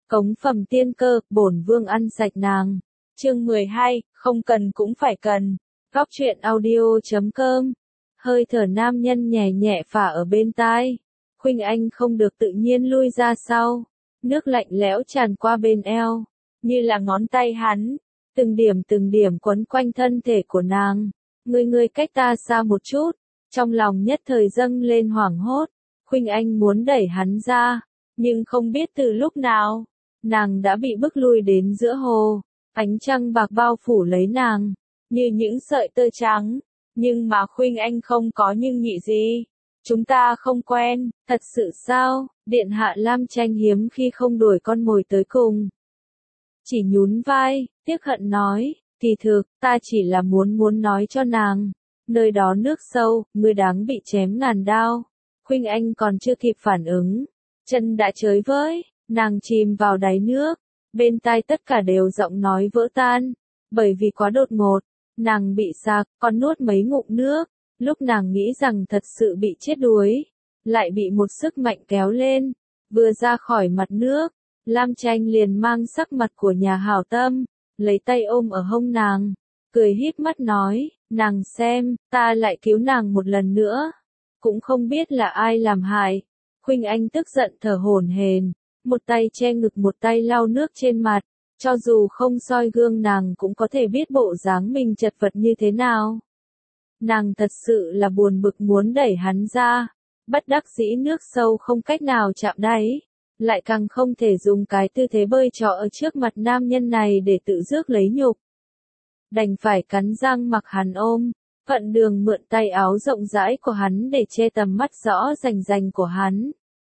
Cống phẩm tiên cơ, bổn vương ăn sạch nàng. Chương 12, không cần cũng phải cần. Góc truyện audio.com. Hơi thở nam nhân nhẹ nhẹ phả ở bên tai. Khuynh Anh không được tự nhiên lui ra sau. Nước lạnh lẽo tràn qua bên eo, như là ngón tay hắn, từng điểm quấn quanh thân thể của nàng. Ngươi cách ta xa một chút. Trong lòng nhất thời dâng lên hoảng hốt. Khuynh Anh muốn đẩy hắn ra, nhưng không biết từ lúc nào, nàng đã bị bức lui đến giữa hồ. Ánh trăng bạc bao phủ lấy nàng, như những sợi tơ trắng. Nhưng mà Khuynh Anh không có nhưng nhị gì. Chúng ta không quen, thật sự sao? Điện hạ Lam Tranh hiếm khi không đuổi con mồi tới cùng. Chỉ nhún vai, tiếc hận nói, kỳ thực, ta chỉ là muốn nói cho nàng. Nơi đó nước sâu, ngươi đáng bị chém ngàn đao. Khuynh Anh còn chưa kịp phản ứng, chân đã chới với, nàng chìm vào đáy nước. Bên tai tất cả đều giọng nói vỡ tan, bởi vì quá đột ngột, nàng bị sặc, còn nuốt mấy ngụm nước. Lúc nàng nghĩ rằng thật sự bị chết đuối, lại bị một sức mạnh kéo lên, vừa ra khỏi mặt nước, Lam Tranh liền mang sắc mặt của nhà hảo tâm, lấy tay ôm ở hông nàng, cười híp mắt nói, nàng xem, ta lại cứu nàng một lần nữa, cũng không biết là ai làm hại. Khuynh Anh tức giận thở hổn hển, một tay che ngực một tay lau nước trên mặt, cho dù không soi gương nàng cũng có thể biết bộ dáng mình chật vật như thế nào. Nàng thật sự là buồn bực muốn đẩy hắn ra, bất đắc dĩ nước sâu không cách nào chạm đáy, lại càng không thể dùng cái tư thế bơi trọ ở trước mặt nam nhân này để tự rước lấy nhục. Đành phải cắn răng mặc hắn ôm, Vận Đường mượn tay áo rộng rãi của hắn để che tầm mắt rõ rành rành của hắn.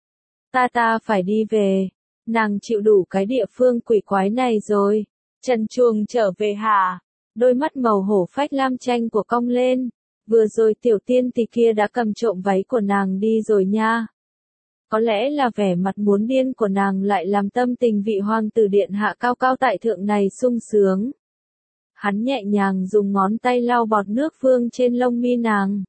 Ta phải đi về, nàng chịu đủ cái địa phương quỷ quái này rồi. Trần Truồng trở về hả? Đôi mắt màu hổ phách Lam Tranh của cong lên, vừa rồi tiểu tiên tỷ kia đã cầm trộm váy của nàng đi rồi nha. Có lẽ là vẻ mặt muốn điên của nàng lại làm tâm tình vị hoàng tử điện hạ cao cao tại thượng này sung sướng. Hắn nhẹ nhàng dùng ngón tay lau bọt nước vương trên lông mi nàng.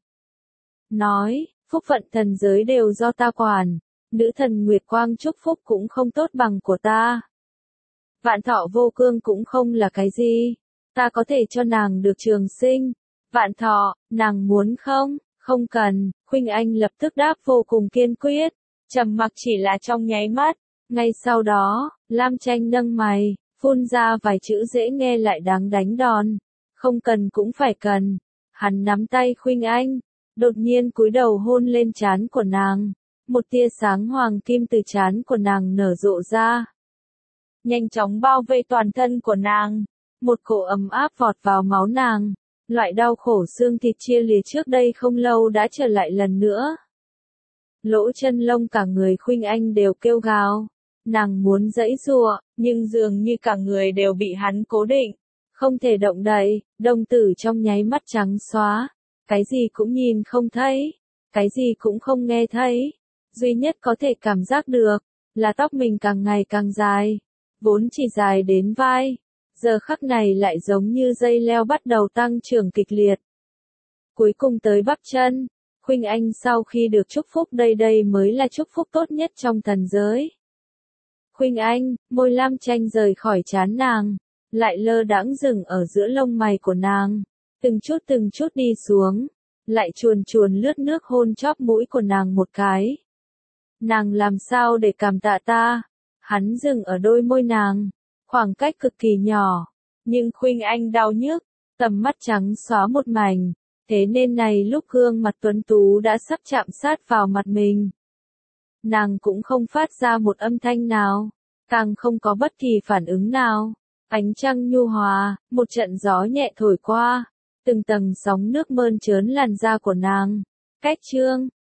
Nói, phúc phận thần giới đều do ta quản, nữ thần Nguyệt Quang chúc phúc cũng không tốt bằng của ta. Vạn thọ vô cương cũng không là cái gì. Ta có thể cho nàng được trường sinh. Vạn thọ, nàng muốn không? Không cần. Khuynh Anh lập tức đáp vô cùng kiên quyết. Trầm mặc chỉ là trong nháy mắt. Ngay sau đó, Lam Tranh nâng mày, phun ra vài chữ dễ nghe lại đáng đánh đòn. Không cần cũng phải cần. Hắn nắm tay Khuynh Anh, đột nhiên cúi đầu hôn lên trán của nàng. Một tia sáng hoàng kim từ trán của nàng nở rộ ra, nhanh chóng bao vây toàn thân của nàng. Một cỗ ấm áp vọt vào máu nàng. Loại đau khổ xương thịt chia lìa trước đây không lâu đã trở lại lần nữa. Lỗ chân lông cả người Khuynh Anh đều kêu gào. Nàng muốn giãy giụa, nhưng dường như cả người đều bị hắn cố định. Không thể động đậy, đồng tử trong nháy mắt trắng xóa. Cái gì cũng nhìn không thấy. Cái gì cũng không nghe thấy. Duy nhất có thể cảm giác được, là tóc mình càng ngày càng dài. Vốn chỉ dài đến vai, giờ khắc này lại giống như dây leo bắt đầu tăng trưởng kịch liệt. Cuối cùng tới bắp chân, Khuynh Anh sau khi được chúc phúc đây mới là chúc phúc tốt nhất trong thần giới. Khuynh Anh, môi Lam Tranh rời khỏi trán nàng, lại lơ đãng dừng ở giữa lông mày của nàng, từng chút đi xuống, lại chuồn lướt nước hôn chóp mũi của nàng một cái. Nàng làm sao để cảm tạ ta? Hắn dừng ở đôi môi nàng, khoảng cách cực kỳ nhỏ, nhưng Khuynh Anh đau nhức, tầm mắt trắng xóa một mảnh, thế nên này lúc gương mặt tuấn tú đã sắp chạm sát vào mặt mình. Nàng cũng không phát ra một âm thanh nào, càng không có bất kỳ phản ứng nào. Ánh trăng nhu hòa, một trận gió nhẹ thổi qua, từng tầng sóng nước mơn trớn làn da của nàng. Cách chương